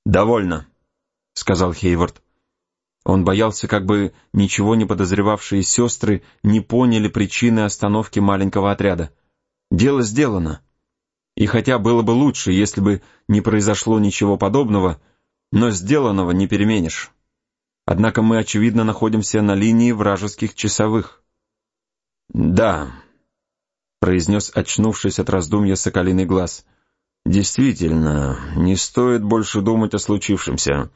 «Довольно», — сказал Хейвард. Он боялся, как бы ничего не подозревавшие сестры не поняли причины остановки маленького отряда. Дело сделано. И хотя было бы лучше, если бы не произошло ничего подобного, но сделанного не переменишь. Однако мы, очевидно, находимся на линии вражеских часовых. «Да», — произнес, очнувшись от раздумья, Соколиный Глаз. «Действительно, не стоит больше думать о случившемся.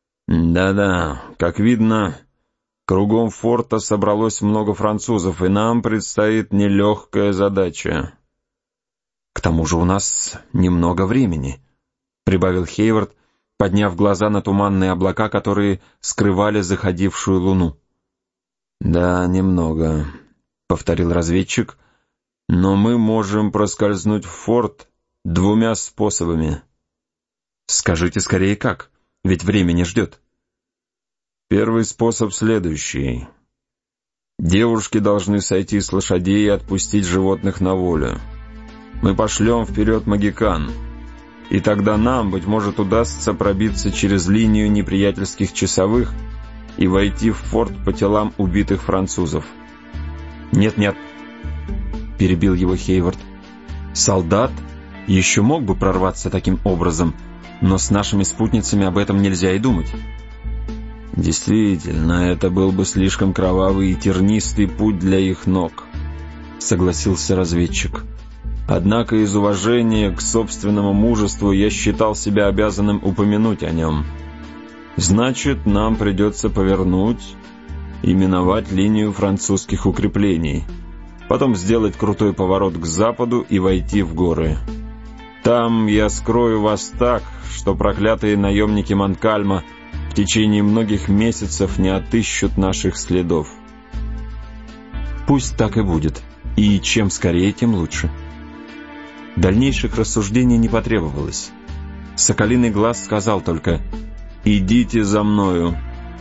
Да-да, как видно, кругом форта собралось много французов, и нам предстоит нелегкая задача». «К тому же у нас немного времени», — прибавил Хейвард, подняв глаза на туманные облака, которые скрывали заходившую луну. «Да, немного», — повторил разведчик, — «но мы можем проскользнуть в форт двумя способами». «Скажите скорее как, ведь время не ждет». «Первый способ следующий. Девушки должны сойти с лошадей и отпустить животных на волю. Мы пошлем вперед магикан, и тогда нам, быть может, удастся пробиться через линию неприятельских часовых и войти в форт по телам убитых французов». «Нет-нет», — перебил его Хейвард, — «солдат еще мог бы прорваться таким образом, но с нашими спутницами об этом нельзя и думать». «Действительно, это был бы слишком кровавый и тернистый путь для их ног», — согласился разведчик. «Однако из уважения к собственному мужеству я считал себя обязанным упомянуть о нем. Значит, нам придется повернуть и миновать линию французских укреплений, потом сделать крутой поворот к западу и войти в горы. Там я скрою вас так, что проклятые наемники Монкальма в течение многих месяцев не отыщут наших следов». «Пусть так и будет, и чем скорее, тем лучше». Дальнейших рассуждений не потребовалось. Соколиный Глаз сказал только «Идите за мною»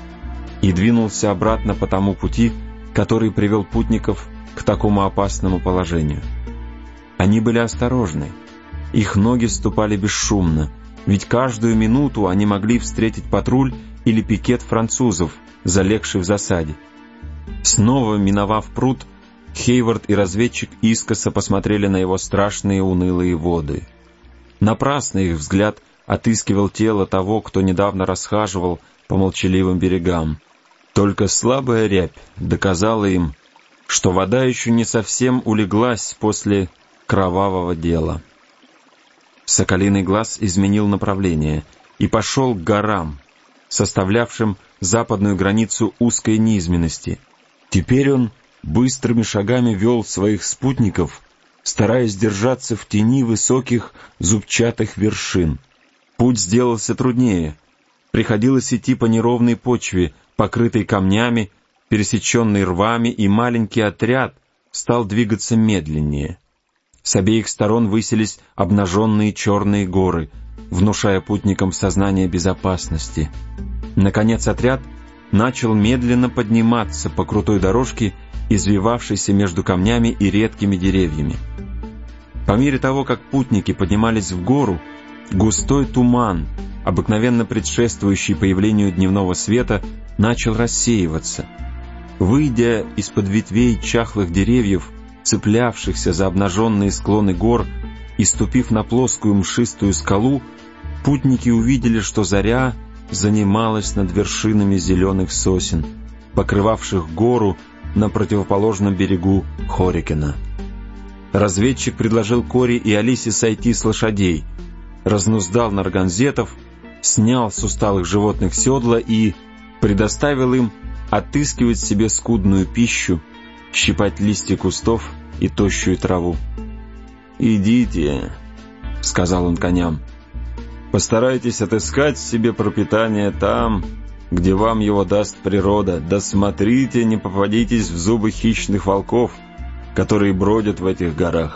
и двинулся обратно по тому пути, который привел путников к такому опасному положению. Они были осторожны, их ноги ступали бесшумно, ведь каждую минуту они могли встретить патруль или пикет французов, залегший в засаде. Снова миновав пруд, Хейвард и разведчик искоса посмотрели на его страшные унылые воды. Напрасно их взгляд отыскивал тело того, кто недавно расхаживал по молчаливым берегам. Только слабая рябь доказала им, что вода еще не совсем улеглась после кровавого дела. Соколиный Глаз изменил направление и пошел к горам, составлявшим западную границу узкой низменности. Теперь он быстрыми шагами вел своих спутников, стараясь держаться в тени высоких зубчатых вершин. Путь сделался труднее. Приходилось идти по неровной почве, покрытой камнями, пересеченной рвами, и маленький отряд стал двигаться медленнее. С обеих сторон высились обнаженные черные горы, внушая путникам сознание безопасности. Наконец отряд начал медленно подниматься по крутой дорожке, извивавшейся между камнями и редкими деревьями. По мере того, как путники поднимались в гору, густой туман, обыкновенно предшествующий появлению дневного света, начал рассеиваться. Выйдя из-под ветвей чахлых деревьев, цеплявшихся за обнаженные склоны гор, и ступив на плоскую мшистую скалу, путники увидели, что заря занималась над вершинами зеленых сосен, покрывавших гору на противоположном берегу Хорикена. Разведчик предложил Кори и Алисе сойти с лошадей, разнуздал нарганзетов, снял с усталых животных седла и предоставил им отыскивать себе скудную пищу, щипать листья кустов и тощую траву. «Идите», — сказал он коням, — «постарайтесь отыскать себе пропитание там, где вам его даст природа, да смотрите, не попадитесь в зубы хищных волков, которые бродят в этих горах».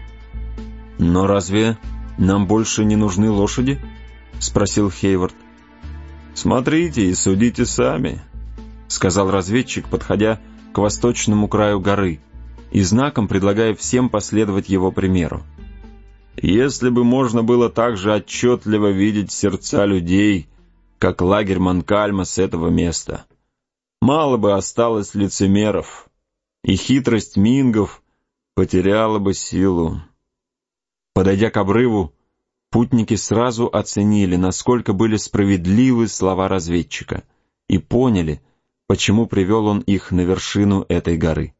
«Но разве нам больше не нужны лошади?» — спросил Хейвард. «Смотрите и судите сами», — сказал разведчик, подходя к восточному краю горы и знаком предлагая всем последовать его примеру. Если бы можно было так же отчетливо видеть сердца людей, как лагерь Монкальма с этого места, мало бы осталось лицемеров, и хитрость мингов потеряла бы силу. Подойдя к обрыву, путники сразу оценили, насколько были справедливы слова разведчика, и поняли, почему привел он их на вершину этой горы.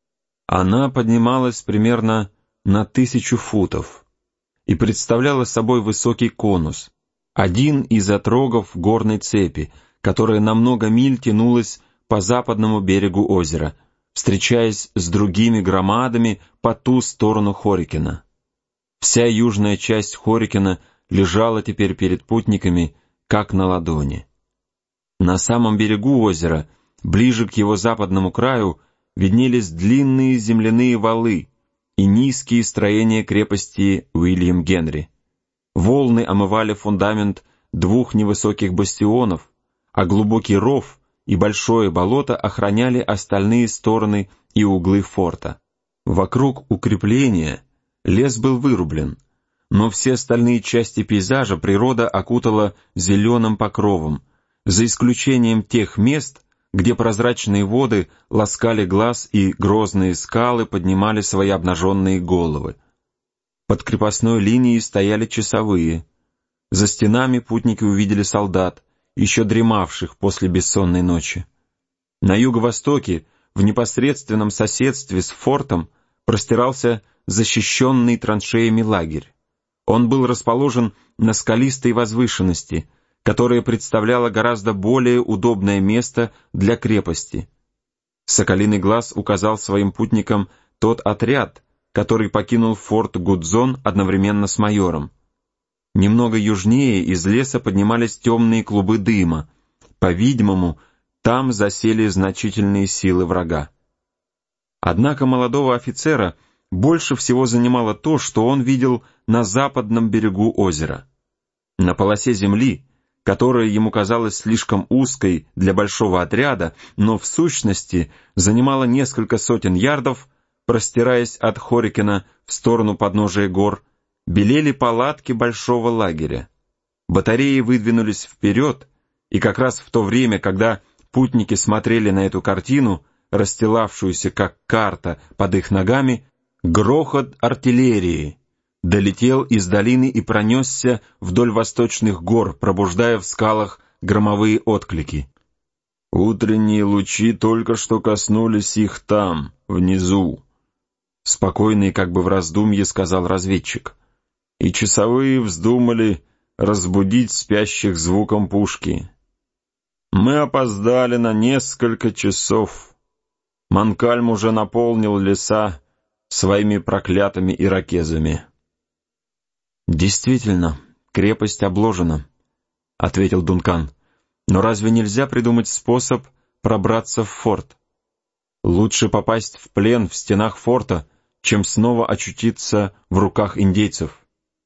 Она поднималась примерно на 1000 футов и представляла собой высокий конус, один из отрогов горной цепи, которая на много миль тянулась по западному берегу озера, встречаясь с другими громадами по ту сторону Хорикена. Вся южная часть Хорикена лежала теперь перед путниками, как на ладони. На самом берегу озера, ближе к его западному краю, виднелись длинные земляные валы и низкие строения крепости Уильям Генри. Волны омывали фундамент 2 невысоких бастионов, а глубокий ров и большое болото охраняли остальные стороны и углы форта. Вокруг укрепления лес был вырублен, но все остальные части пейзажа природа окутала зеленым покровом, за исключением тех мест, где прозрачные воды ласкали глаз и грозные скалы поднимали свои обнаженные головы. Под крепостной линией стояли часовые. За стенами путники увидели солдат, еще дремавших после бессонной ночи. На юго-востоке, в непосредственном соседстве с фортом, простирался защищенный траншеями лагерь. Он был расположен на скалистой возвышенности, которая представляла гораздо более удобное место для крепости. Соколиный глаз указал своим путникам тот отряд, который покинул форт Гудзон одновременно с майором. Немного южнее из леса поднимались темные клубы дыма. По-видимому, там засели значительные силы врага. Однако молодого офицера больше всего занимало то, что он видел на западном берегу озера. На полосе земли, которая ему казалась слишком узкой для большого отряда, но в сущности занимала несколько сотен ярдов, простираясь от Хорикена в сторону подножия гор, белели палатки большого лагеря. Батареи выдвинулись вперед, и как раз в то время, когда путники смотрели на эту картину, расстилавшуюся как карта под их ногами, грохот артиллерии долетел из долины и пронесся вдоль восточных гор, пробуждая в скалах громовые отклики. «Утренние лучи только что коснулись их там, внизу», — спокойно и как бы в раздумье сказал разведчик. «И часовые вздумали разбудить спящих звуком пушки. Мы опоздали на несколько часов. Монкальм уже наполнил леса своими проклятыми иракезами». «Действительно, крепость обложена», — ответил Дункан. «Но разве нельзя придумать способ пробраться в форт? Лучше попасть в плен в стенах форта, чем снова очутиться в руках индейцев».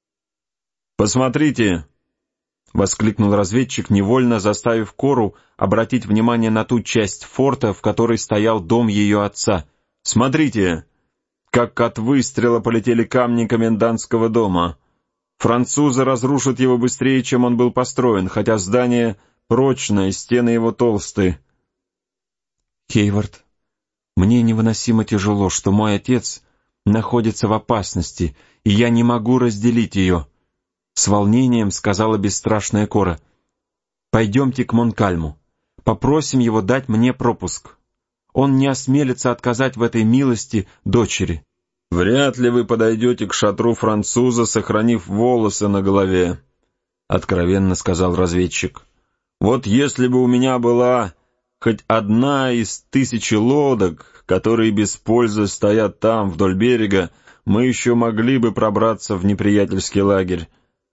«Посмотрите!» — воскликнул разведчик, невольно заставив Кору обратить внимание на ту часть форта, в которой стоял дом ее отца. «Смотрите, как от выстрела полетели камни комендантского дома. Французы разрушат его быстрее, чем он был построен, хотя здание прочное, стены его толстые». «Хейвард, мне невыносимо тяжело, что мой отец находится в опасности, и я не могу разделить ее», — с волнением сказала бесстрашная Кора. «Пойдемте к Монкальму, попросим его дать мне пропуск. Он не осмелится отказать в этой милости дочери». «Вряд ли вы подойдете к шатру француза, сохранив волосы на голове», — откровенно сказал разведчик. «Вот если бы у меня была хоть одна из 1000 лодок, которые без пользы стоят там, вдоль берега, мы еще могли бы пробраться в неприятельский лагерь.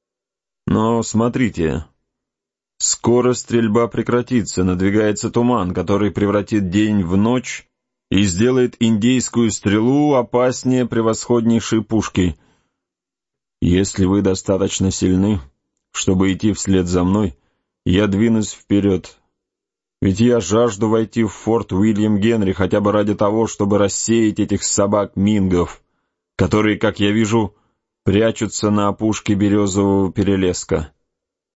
Но смотрите, скоро стрельба прекратится, надвигается туман, который превратит день в ночь и сделает индейскую стрелу опаснее превосходнейшей пушки. Если вы достаточно сильны, чтобы идти вслед за мной, я двинусь вперед. Ведь я жажду войти в форт Уильям Генри хотя бы ради того, чтобы рассеять этих собак-мингов, которые, как я вижу, Прячутся на опушке березового перелеска.